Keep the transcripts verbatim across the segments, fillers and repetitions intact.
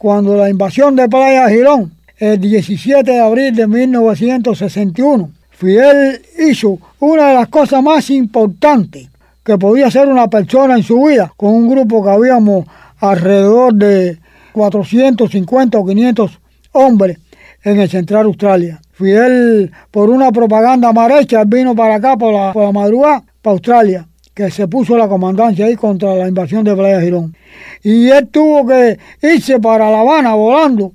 cuando la invasión de Playa Girón, el diecisiete de abril de mil novecientos sesenta y uno, Fidel hizo una de las cosas más importantes que podía hacer una persona en su vida, con un grupo que habíamos alrededor de cuatrocientos cincuenta o quinientos hombres en el Central Australia. Fidel, por una propaganda mal hecha, vino para acá por la, por la madrugada, para Australia, que se puso la comandancia ahí contra la invasión de Playa Girón. Y él tuvo que irse para La Habana volando,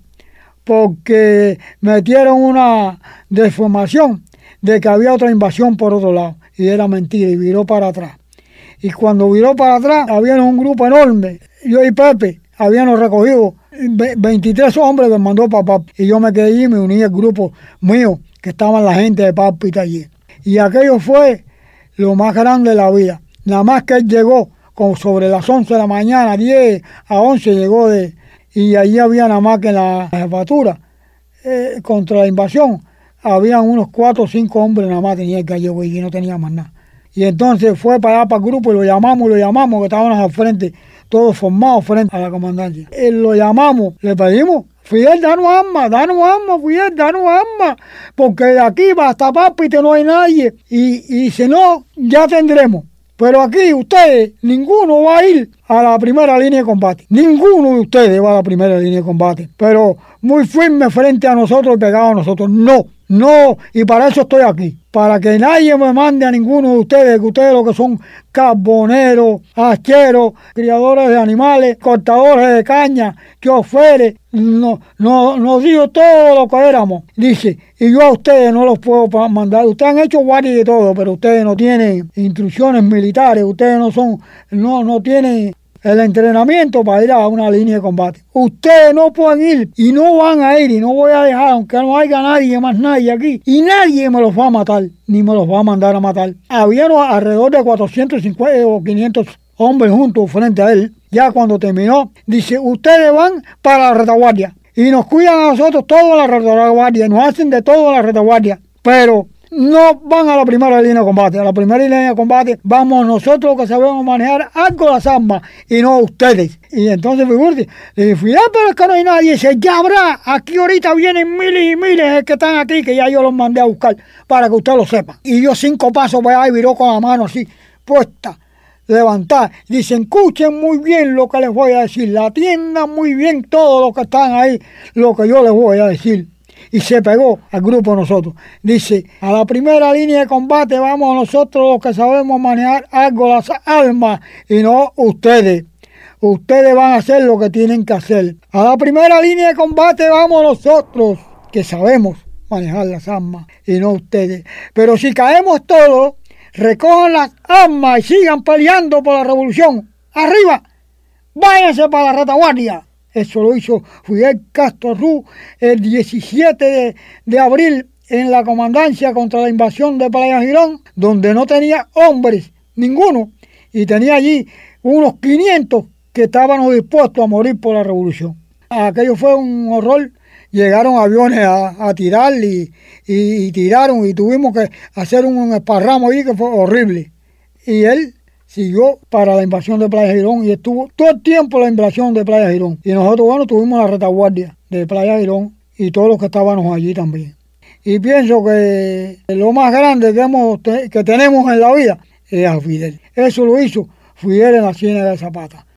porque metieron una deformación de que había otra invasión por otro lado. Y era mentira, y viró para atrás. Y cuando viró para atrás, había un grupo enorme. Yo y Pepe habíamos recogido veintitrés hombres que mandó papá. Y yo me quedé allí y me uní al grupo mío, que estaban la gente de Pápita allí. Y aquello fue lo más grande de la vida. Nada más que él llegó con sobre las once de la mañana, diez a once llegó de... Y allí había nada más que en la jefatura eh, contra la invasión. Habían unos cuatro o cinco hombres nada más tenía el gallego y no tenía más nada. Y entonces fue para allá para el grupo y lo llamamos, lo llamamos, que estábamos al frente, todos formados frente a la comandancia. Eh, lo llamamos, le pedimos, Fidel, danos armas, danos armas, Fidel, danos armas, porque de aquí va hasta Pápita no hay nadie. Y, y si no, ya tendremos. Pero aquí ustedes, ninguno va a ir a la primera línea de combate. Ninguno de ustedes va a la primera línea de combate. Pero muy firme frente a nosotros y pegado a nosotros. No, no, y para eso estoy aquí. Para que nadie me mande a ninguno de ustedes, que ustedes lo que son carboneros, hacheros, criadores de animales, cortadores de caña, choferes, no, no, nos dijo todo lo que éramos. Dice, y yo a ustedes no los puedo mandar. Ustedes han hecho guardia de todo, pero ustedes no tienen instrucciones militares, ustedes no son, no, no tienen el entrenamiento para ir a una línea de combate. Ustedes no pueden ir y no van a ir y no voy a dejar, aunque no haya nadie más nadie aquí. Y nadie me los va a matar, ni me los va a mandar a matar. Había alrededor de cuatrocientos cincuenta o quinientos hombres juntos frente a él. Ya cuando terminó, dice, ustedes van para la retaguardia. Y nos cuidan a nosotros toda la retaguardia, nos hacen de todo la retaguardia. Pero no van a la primera línea de combate. A la primera línea de combate vamos nosotros que sabemos manejar algo las armas y no ustedes. Y entonces figúrate, le dije, Fidel, pero es que no hay nadie. Dice, ya habrá, aquí ahorita vienen miles y miles que están aquí, que ya yo los mandé a buscar para que usted lo sepa. Y yo cinco pasos para allá y viró con la mano así, puesta, levantada. Dicen, escuchen muy bien lo que les voy a decir, la atiendan muy bien todos los que están ahí, lo que yo les voy a decir. Y se pegó al grupo de nosotros. Dice, a la primera línea de combate vamos nosotros los que sabemos manejar algo las armas y no ustedes. Ustedes van a hacer lo que tienen que hacer. A la primera línea de combate vamos nosotros que sabemos manejar las armas y no ustedes. Pero si caemos todos, recojan las armas y sigan peleando por la revolución. ¡Arriba! ¡Váyanse para la retaguardia! Eso lo hizo Fidel Castro Ruz el diecisiete de, de abril en la comandancia contra la invasión de Playa Girón, donde no tenía hombres, ninguno, y tenía allí unos quinientos que estaban dispuestos a morir por la revolución. Aquello fue un horror. Llegaron aviones a, a tirar y, y, y tiraron y tuvimos que hacer un, un esparramo ahí que fue horrible. Y él siguió para la invasión de Playa Girón y estuvo todo el tiempo la invasión de Playa Girón. Y nosotros, bueno, tuvimos la retaguardia de Playa Girón y todos los que estábamos allí también. Y pienso que lo más grande que, hemos, que tenemos en la vida es a Fidel. Eso lo hizo Fidel en la Ciénaga de Zapata.